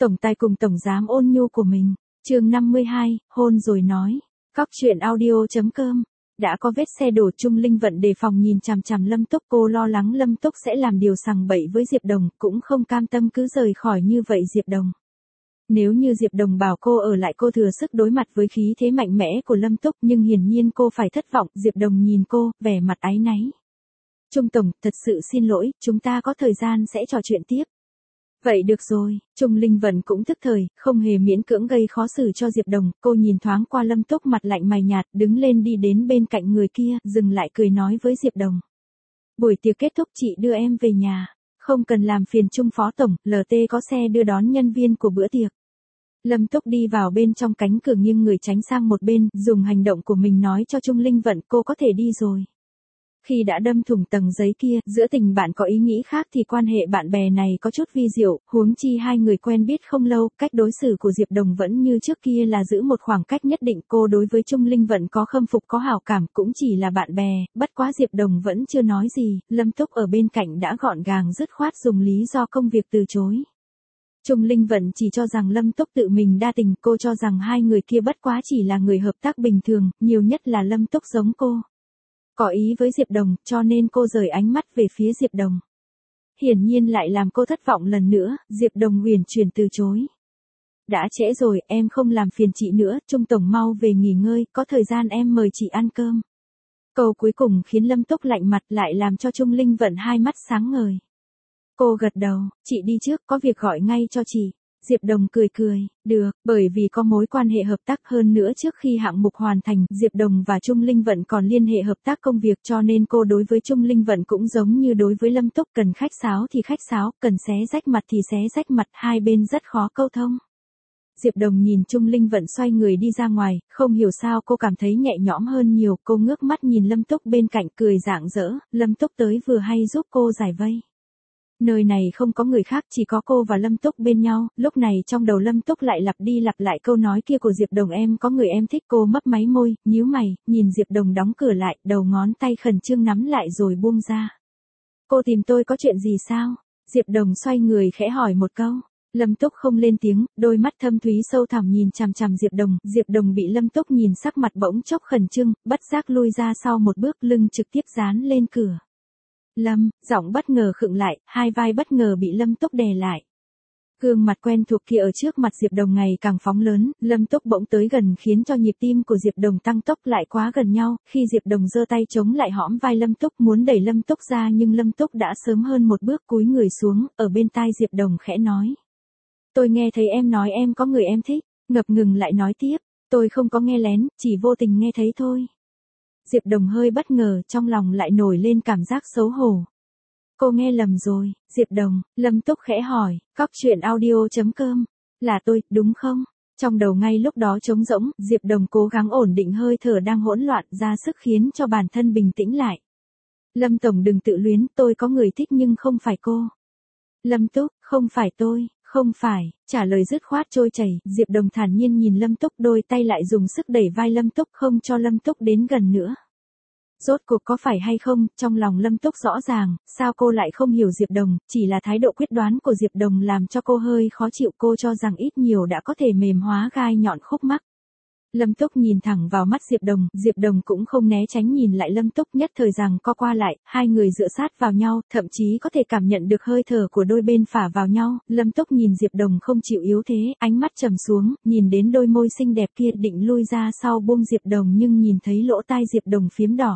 Tổng tài cùng tổng giám ôn nhu của mình. Chương 52, hôn rồi nói. Cóc truyện audio.com. Đã có vết xe đổ, Trung Linh Vận đề phòng nhìn chằm chằm Lâm Túc, cô lo lắng Lâm Túc sẽ làm điều sằng bậy với Diệp Đồng, cũng không cam tâm cứ rời khỏi như vậy Diệp Đồng. Nếu như Diệp Đồng bảo cô ở lại, cô thừa sức đối mặt với khí thế mạnh mẽ của Lâm Túc, nhưng hiển nhiên cô phải thất vọng. Diệp Đồng nhìn cô, vẻ mặt áy náy. Trung tổng, thật sự xin lỗi, chúng ta có thời gian sẽ trò chuyện tiếp. Vậy được rồi, Trung Linh Vận cũng thức thời, không hề miễn cưỡng gây khó xử cho Diệp Đồng. Cô nhìn thoáng qua Lâm Túc mặt lạnh mày nhạt, đứng lên đi đến bên cạnh người kia, dừng lại cười nói với Diệp Đồng. Buổi tiệc kết thúc, chị đưa em về nhà. Không cần làm phiền Trung phó tổng, LT có xe đưa đón nhân viên của bữa tiệc. Lâm Túc đi vào bên trong cánh cửa, nghiêng người tránh sang một bên, dùng hành động của mình nói cho Trung Linh Vận cô có thể đi rồi. Khi đã đâm thủng tầng giấy kia, giữa tình bạn có ý nghĩ khác thì quan hệ bạn bè này có chút vi diệu, huống chi hai người quen biết không lâu, cách đối xử của Diệp Đồng vẫn như trước kia là giữ một khoảng cách nhất định. Cô đối với Trung Linh Vận có khâm phục có hảo cảm, cũng chỉ là bạn bè, bất quá Diệp Đồng vẫn chưa nói gì, Lâm Túc ở bên cạnh đã gọn gàng dứt khoát dùng lý do công việc từ chối. Trung Linh Vận chỉ cho rằng Lâm Túc tự mình đa tình, cô cho rằng hai người kia bất quá chỉ là người hợp tác bình thường, nhiều nhất là Lâm Túc giống cô. Có ý với Diệp Đồng, cho nên cô rời ánh mắt về phía Diệp Đồng. Hiển nhiên lại làm cô thất vọng lần nữa, Diệp Đồng huyền chuyển từ chối. Đã trễ rồi, em không làm phiền chị nữa, Trung tổng mau về nghỉ ngơi, có thời gian em mời chị ăn cơm. Câu cuối cùng khiến Lâm Túc lạnh mặt, lại làm cho Trung Linh Vận hai mắt sáng ngời. Cô gật đầu, chị đi trước, có việc gọi ngay cho chị. Diệp Đồng cười cười, được, bởi vì có mối quan hệ hợp tác, hơn nữa trước khi hạng mục hoàn thành, Diệp Đồng và Trung Linh Vận còn liên hệ hợp tác công việc, cho nên cô đối với Trung Linh Vận cũng giống như đối với Lâm Túc, cần khách sáo thì khách sáo, cần xé rách mặt thì xé rách mặt, hai bên rất khó câu thông. Diệp Đồng nhìn Trung Linh Vận xoay người đi ra ngoài, không hiểu sao cô cảm thấy nhẹ nhõm hơn nhiều, cô ngước mắt nhìn Lâm Túc bên cạnh cười rạng rỡ, Lâm Túc tới vừa hay giúp cô giải vây. Nơi này không có người khác, chỉ có cô và Lâm Túc bên nhau, lúc này trong đầu Lâm Túc lại lặp đi lặp lại câu nói kia của Diệp Đồng, em có người em thích. Cô mấp máy môi, nhíu mày, nhìn Diệp Đồng đóng cửa lại, đầu ngón tay khẩn trương nắm lại rồi buông ra. Cô tìm tôi có chuyện gì sao? Diệp Đồng xoay người khẽ hỏi một câu. Lâm Túc không lên tiếng, đôi mắt thâm thúy sâu thẳm nhìn chằm chằm Diệp Đồng. Diệp Đồng bị Lâm Túc nhìn sắc mặt bỗng chốc khẩn trương, bất giác lui ra sau một bước, lưng trực tiếp dán lên cửa. Lâm, giọng bất ngờ khựng lại, hai vai bất ngờ bị Lâm Túc đè lại. Gương mặt quen thuộc kia ở trước mặt Diệp Đồng ngày càng phóng lớn, Lâm Túc bỗng tới gần khiến cho nhịp tim của Diệp Đồng tăng tốc lại quá gần nhau, khi Diệp Đồng giơ tay chống lại hõm vai Lâm Túc muốn đẩy Lâm Túc ra, nhưng Lâm Túc đã sớm hơn một bước cúi người xuống, ở bên tai Diệp Đồng khẽ nói. Tôi nghe thấy em nói em có người em thích, ngập ngừng lại nói tiếp, tôi không có nghe lén, chỉ vô tình nghe thấy thôi. Diệp Đồng hơi bất ngờ, trong lòng lại nổi lên cảm giác xấu hổ. Cô nghe lầm rồi, Diệp Đồng, Lâm Túc khẽ hỏi, cóc truyện audio.com, là tôi, đúng không? Trong đầu ngay lúc đó trống rỗng, Diệp Đồng cố gắng ổn định hơi thở đang hỗn loạn, ra sức khiến cho bản thân bình tĩnh lại. Lâm tổng đừng tự luyến, tôi có người thích nhưng không phải cô. Lâm Túc, không phải tôi. Không phải, trả lời dứt khoát trôi chảy, Diệp Đồng thản nhiên nhìn Lâm Túc, đôi tay lại dùng sức đẩy vai Lâm Túc không cho Lâm Túc đến gần nữa. Rốt cuộc có phải hay không, trong lòng Lâm Túc rõ ràng, sao cô lại không hiểu Diệp Đồng, chỉ là thái độ quyết đoán của Diệp Đồng làm cho cô hơi khó chịu, cô cho rằng ít nhiều đã có thể mềm hóa gai nhọn khúc mắc. Lâm Túc nhìn thẳng vào mắt Diệp Đồng cũng không né tránh nhìn lại Lâm Túc, nhất thời rằng co qua lại, hai người dựa sát vào nhau, thậm chí có thể cảm nhận được hơi thở của đôi bên phả vào nhau. Lâm Túc nhìn Diệp Đồng không chịu yếu thế, ánh mắt trầm xuống, nhìn đến đôi môi xinh đẹp kia định lui ra sau buông Diệp Đồng nhưng nhìn thấy lỗ tai Diệp Đồng phiếm đỏ.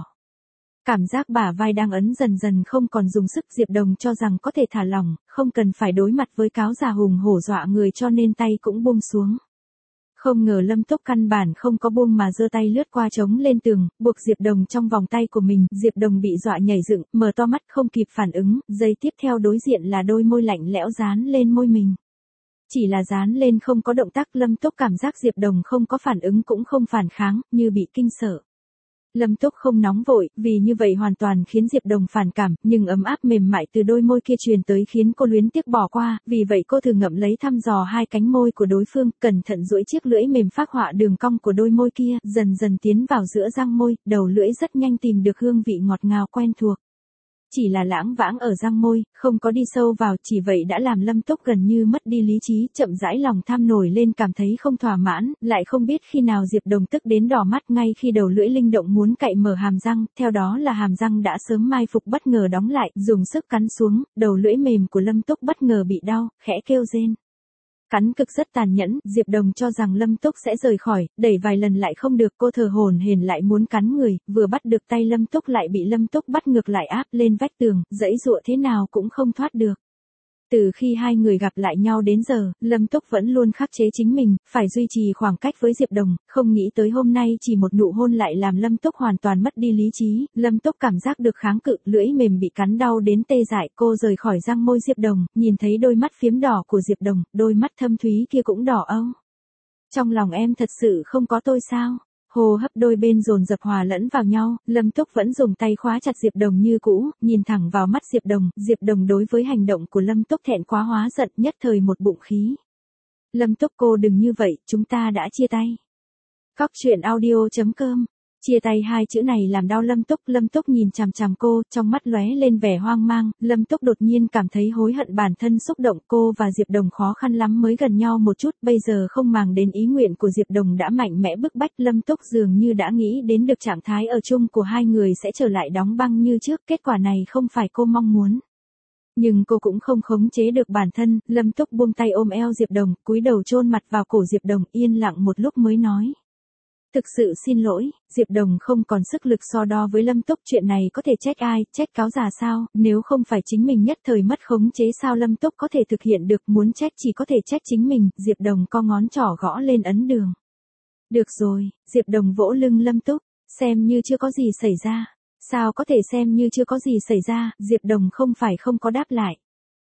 Cảm giác bả vai đang ấn dần dần không còn dùng sức, Diệp Đồng cho rằng có thể thả lỏng, không cần phải đối mặt với cáo già hùng hổ dọa người cho nên tay cũng buông xuống. Không ngờ Lâm Túc căn bản không có buông mà giơ tay lướt qua chống lên tường, buộc Diệp Đồng trong vòng tay của mình, Diệp Đồng bị dọa nhảy dựng, mở to mắt không kịp phản ứng, giây tiếp theo đối diện là đôi môi lạnh lẽo dán lên môi mình. Chỉ là dán lên không có động tác, Lâm Túc cảm giác Diệp Đồng không có phản ứng cũng không phản kháng, như bị kinh sợ. Lâm Túc không nóng vội, vì như vậy hoàn toàn khiến Diệp Đồng phản cảm, nhưng ấm áp mềm mại từ đôi môi kia truyền tới khiến cô luyến tiếc bỏ qua, vì vậy cô thử ngậm lấy thăm dò hai cánh môi của đối phương, cẩn thận duỗi chiếc lưỡi mềm phác họa đường cong của đôi môi kia, dần dần tiến vào giữa răng môi, đầu lưỡi rất nhanh tìm được hương vị ngọt ngào quen thuộc. chỉ là lãng vãng ở răng môi, không có đi sâu vào, chỉ vậy đã làm Lâm Túc gần như mất đi lý trí, chậm rãi lòng tham nổi lên, cảm thấy không thỏa mãn, lại không biết khi nào Diệp Đồng tức đến đỏ mắt, ngay khi đầu lưỡi linh động muốn cạy mở hàm răng, theo đó là hàm răng đã sớm mai phục bất ngờ đóng lại, dùng sức cắn xuống, đầu lưỡi mềm của Lâm Túc bất ngờ bị đau, khẽ kêu rên. Cắn cực rất tàn nhẫn, Diệp Đồng cho rằng Lâm Túc sẽ rời khỏi, đẩy vài lần lại không được, cô thở hổn hển lại muốn cắn người, vừa bắt được tay Lâm Túc lại bị Lâm Túc bắt ngược lại áp lên vách tường, giãy giụa thế nào cũng không thoát được. Từ khi hai người gặp lại nhau đến giờ, Lâm Túc vẫn luôn khắc chế chính mình, phải duy trì khoảng cách với Diệp Đồng, không nghĩ tới hôm nay chỉ một nụ hôn lại làm Lâm Túc hoàn toàn mất đi lý trí, Lâm Túc cảm giác được kháng cự, lưỡi mềm bị cắn đau đến tê dại, cô rời khỏi răng môi Diệp Đồng, nhìn thấy đôi mắt phiếm đỏ của Diệp Đồng, đôi mắt thâm thúy kia cũng đỏ âu. Trong lòng em thật sự không có tôi sao? Hô hấp đôi bên dồn dập hòa lẫn vào nhau, Lâm Túc vẫn dùng tay khóa chặt Diệp Đồng như cũ, nhìn thẳng vào mắt Diệp Đồng đối với hành động của Lâm Túc thẹn quá hóa giận, nhất thời một bụng khí. Lâm Túc cô đừng như vậy, chúng ta đã chia tay. Cóc truyện audio.com. Chia tay hai chữ này làm đau Lâm Túc nhìn chằm chằm cô, trong mắt lóe lên vẻ hoang mang, Lâm Túc đột nhiên cảm thấy hối hận bản thân xúc động, cô và Diệp Đồng khó khăn lắm mới gần nhau một chút, bây giờ không màng đến ý nguyện của Diệp Đồng đã mạnh mẽ bức bách, Lâm Túc dường như đã nghĩ đến được trạng thái ở chung của hai người sẽ trở lại đóng băng như trước, kết quả này không phải cô mong muốn. Nhưng cô cũng không khống chế được bản thân, Lâm Túc buông tay ôm eo Diệp Đồng, cúi đầu chôn mặt vào cổ Diệp Đồng, yên lặng một lúc mới nói. Thực sự xin lỗi, Diệp Đồng không còn sức lực so đo với Lâm Túc, chuyện này có thể trách ai, trách cáo già sao, nếu không phải chính mình nhất thời mất khống chế sao Lâm Túc có thể thực hiện được, muốn trách chỉ có thể trách chính mình, Diệp Đồng co ngón trỏ gõ lên ấn đường. Được rồi, Diệp Đồng vỗ lưng Lâm Túc, xem như chưa có gì xảy ra. Sao có thể xem như chưa có gì xảy ra, Diệp Đồng không phải không có đáp lại.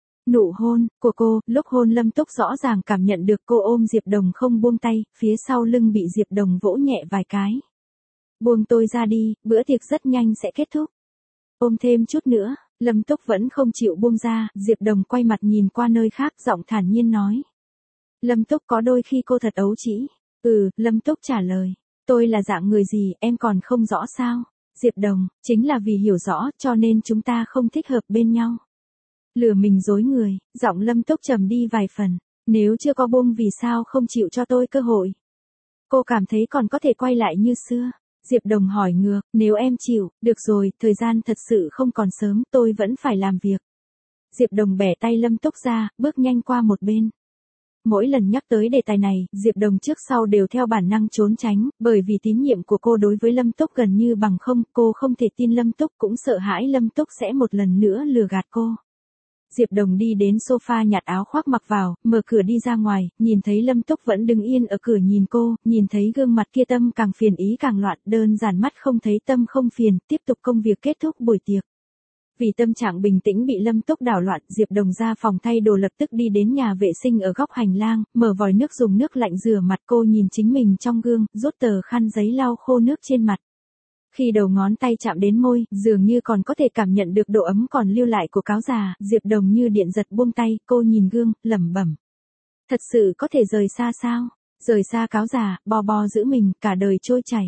Nụ hôn của cô, lúc hôn Lâm Túc rõ ràng cảm nhận được cô ôm Diệp Đồng không buông tay, phía sau lưng bị Diệp Đồng vỗ nhẹ vài cái. Buông tôi ra đi, bữa tiệc rất nhanh sẽ kết thúc. Ôm thêm chút nữa, Lâm Túc vẫn không chịu buông ra, Diệp Đồng quay mặt nhìn qua nơi khác, giọng thản nhiên nói. Lâm Túc có đôi khi cô thật ấu trĩ. Lâm Túc trả lời. Tôi là dạng người gì, em còn không rõ sao? Diệp Đồng, chính là vì hiểu rõ, cho nên chúng ta không thích hợp bên nhau. Lừa mình dối người, giọng Lâm Túc trầm đi vài phần. Nếu chưa có buông vì sao không chịu cho tôi cơ hội? Cô cảm thấy còn có thể quay lại như xưa. Diệp Đồng hỏi ngược, nếu em chịu, được rồi, thời gian thật sự không còn sớm, tôi vẫn phải làm việc. Diệp Đồng bẻ tay Lâm Túc ra, bước nhanh qua một bên. Mỗi lần nhắc tới đề tài này, Diệp Đồng trước sau đều theo bản năng trốn tránh, bởi vì tín nhiệm của cô đối với Lâm Túc gần như bằng không, cô không thể tin Lâm Túc, cũng sợ hãi Lâm Túc sẽ một lần nữa lừa gạt cô. Diệp Đồng đi đến sofa nhặt áo khoác mặc vào, mở cửa đi ra ngoài, nhìn thấy Lâm Túc vẫn đứng yên ở cửa nhìn cô, nhìn thấy gương mặt kia tâm càng phiền ý càng loạn, đơn giản mắt không thấy tâm không phiền, tiếp tục công việc kết thúc buổi tiệc. Vì tâm trạng bình tĩnh bị Lâm Túc đảo loạn, Diệp Đồng ra phòng thay đồ lập tức đi đến nhà vệ sinh ở góc hành lang, mở vòi nước dùng nước lạnh rửa mặt, cô nhìn chính mình trong gương, rút tờ khăn giấy lau khô nước trên mặt. Khi đầu ngón tay chạm đến môi, dường như còn có thể cảm nhận được độ ấm còn lưu lại của cáo già, Diệp Đồng như điện giật buông tay, cô nhìn gương, lẩm bẩm. Thật sự có thể rời xa sao? Rời xa cáo già, bo giữ mình, cả đời trôi chảy.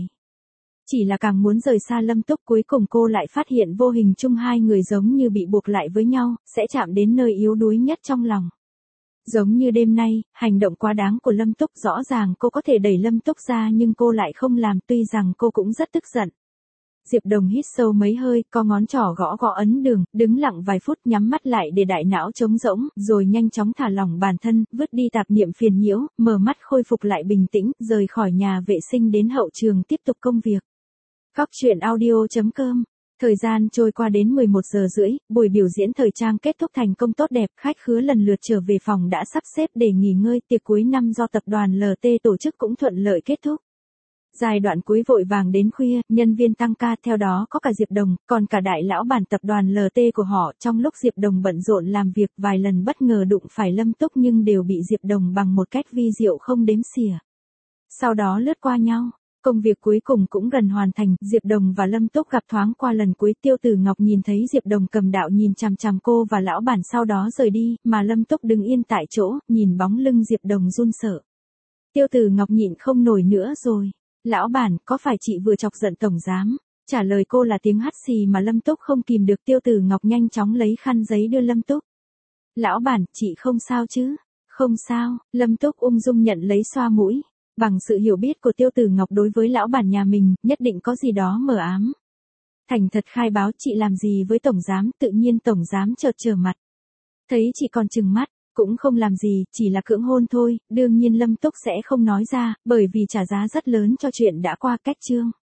Chỉ là càng muốn rời xa Lâm Túc, cuối cùng cô lại phát hiện vô hình chung hai người giống như bị buộc lại với nhau, sẽ chạm đến nơi yếu đuối nhất trong lòng. Giống như đêm nay, hành động quá đáng của Lâm Túc, rõ ràng cô có thể đẩy Lâm Túc ra nhưng cô lại không làm, tuy rằng cô cũng rất tức giận. Diệp Đồng hít sâu mấy hơi, co ngón trỏ gõ ấn đường, đứng lặng vài phút nhắm mắt lại để đại não trống rỗng, rồi nhanh chóng thả lỏng bản thân, vứt đi tạp niệm phiền nhiễu, mở mắt khôi phục lại bình tĩnh, rời khỏi nhà vệ sinh đến hậu trường tiếp tục công việc. Cóc truyện audio.com. Thời gian trôi qua đến 11 giờ rưỡi, buổi biểu diễn thời trang kết thúc thành công tốt đẹp, khách khứa lần lượt trở về phòng đã sắp xếp để nghỉ ngơi, tiệc cuối năm do tập đoàn LT tổ chức cũng thuận lợi kết thúc. Giai đoạn cuối vội vàng đến khuya, nhân viên tăng ca, theo đó có cả Diệp Đồng, còn cả đại lão bản tập đoàn LT của họ, trong lúc Diệp Đồng bận rộn làm việc vài lần bất ngờ đụng phải Lâm Túc nhưng đều bị Diệp Đồng bằng một cách vi diệu không đếm xỉa. Sau đó lướt qua nhau. Công việc cuối cùng cũng gần hoàn thành, Diệp Đồng và Lâm Túc gặp thoáng qua lần cuối, Tiêu Tử Ngọc nhìn thấy Diệp Đồng cầm đạo nhìn chằm chằm cô và lão bản sau đó rời đi, mà Lâm Túc đứng yên tại chỗ, nhìn bóng lưng Diệp Đồng run sợ. Tiêu Tử Ngọc nhịn không nổi nữa rồi. Lão bản, có phải chị vừa chọc giận tổng giám? Trả lời cô là tiếng hắt xì mà Lâm Túc không kìm được. Tiêu Tử Ngọc nhanh chóng lấy khăn giấy đưa Lâm Túc. Lão bản, chị không sao chứ? Không sao, Lâm Túc ung dung nhận lấy xoa mũi. Bằng sự hiểu biết của Tiêu Tử Ngọc đối với lão bản nhà mình, nhất định có gì đó mờ ám. Thành thật khai báo chị làm gì với tổng giám, tự nhiên tổng giám chợt trở mặt. Thấy chị còn trừng mắt, cũng không làm gì, chỉ là cưỡng hôn thôi, đương nhiên Lâm Túc sẽ không nói ra, bởi vì trả giá rất lớn cho chuyện đã qua cách chương.